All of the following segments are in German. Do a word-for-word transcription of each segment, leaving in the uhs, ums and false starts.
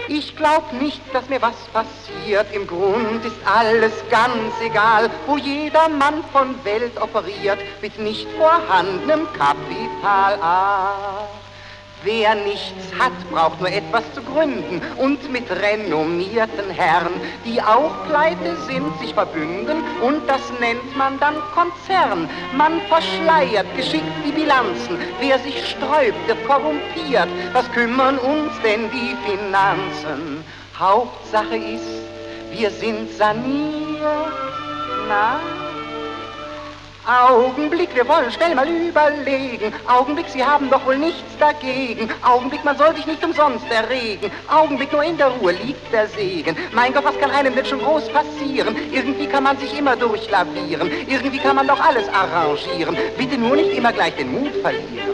Ich glaub nicht, dass mir was passiert. Im Grund ist alles ganz egal, wo jeder Mann von Welt operiert mit nicht vorhandenem Kapital. Ah. Wer nichts hat, braucht nur etwas zu gründen und mit renommierten Herren, die auch pleite sind, sich verbünden und das nennt man dann Konzern. Man verschleiert geschickt die Bilanzen, wer sich sträubt, wird korrumpiert. Was kümmern uns denn die Finanzen? Hauptsache ist, wir sind saniert. Na? Augenblick, wir wollen schnell mal überlegen. Augenblick, Sie haben doch wohl nichts dagegen. Augenblick, man soll sich nicht umsonst erregen. Augenblick, nur in der Ruhe liegt der Segen. Mein Gott, was kann einem denn schon groß passieren? Irgendwie kann man sich immer durchlavieren. Irgendwie kann man doch alles arrangieren. Bitte nur nicht immer gleich den Mut verlieren.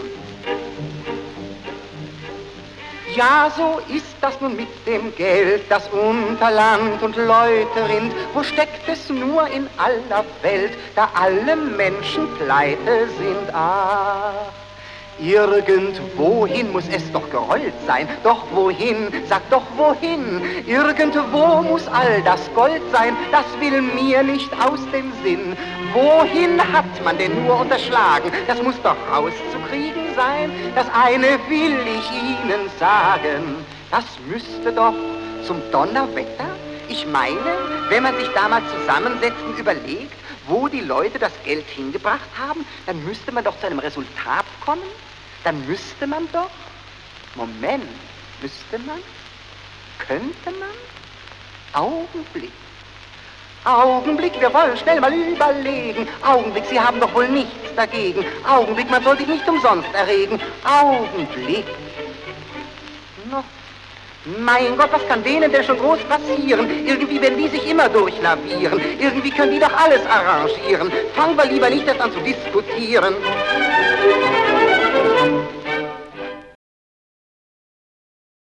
Ja, so ist das nun mit dem Geld, das unter Land und Leute rinnt. Wo steckt es nur in aller Welt, da alle Menschen pleite sind? Ach, irgendwohin muss es doch gerollt sein. Doch wohin, sag doch wohin? Irgendwo muss all das Gold sein, das will mir nicht aus dem Sinn. Wohin hat man denn nur unterschlagen? Das muss doch rauszukriegen sein. Das eine will ich Ihnen sagen, das müsste doch zum Donnerwetter. Ich meine, wenn man sich da mal zusammensetzt und überlegt, wo die Leute das Geld hingebracht haben, dann müsste man doch zu einem Resultat kommen. Dann müsste man doch, Moment, müsste man, könnte man, Augenblick. Augenblick, wir wollen schnell mal überlegen. Augenblick, Sie haben doch wohl nichts dagegen. Augenblick, man soll sich nicht umsonst erregen. Augenblick. No. Mein Gott, was kann denen denn schon groß passieren? Irgendwie werden die sich immer durchlavieren. Irgendwie können die doch alles arrangieren. Fangen wir lieber nicht erst an zu diskutieren.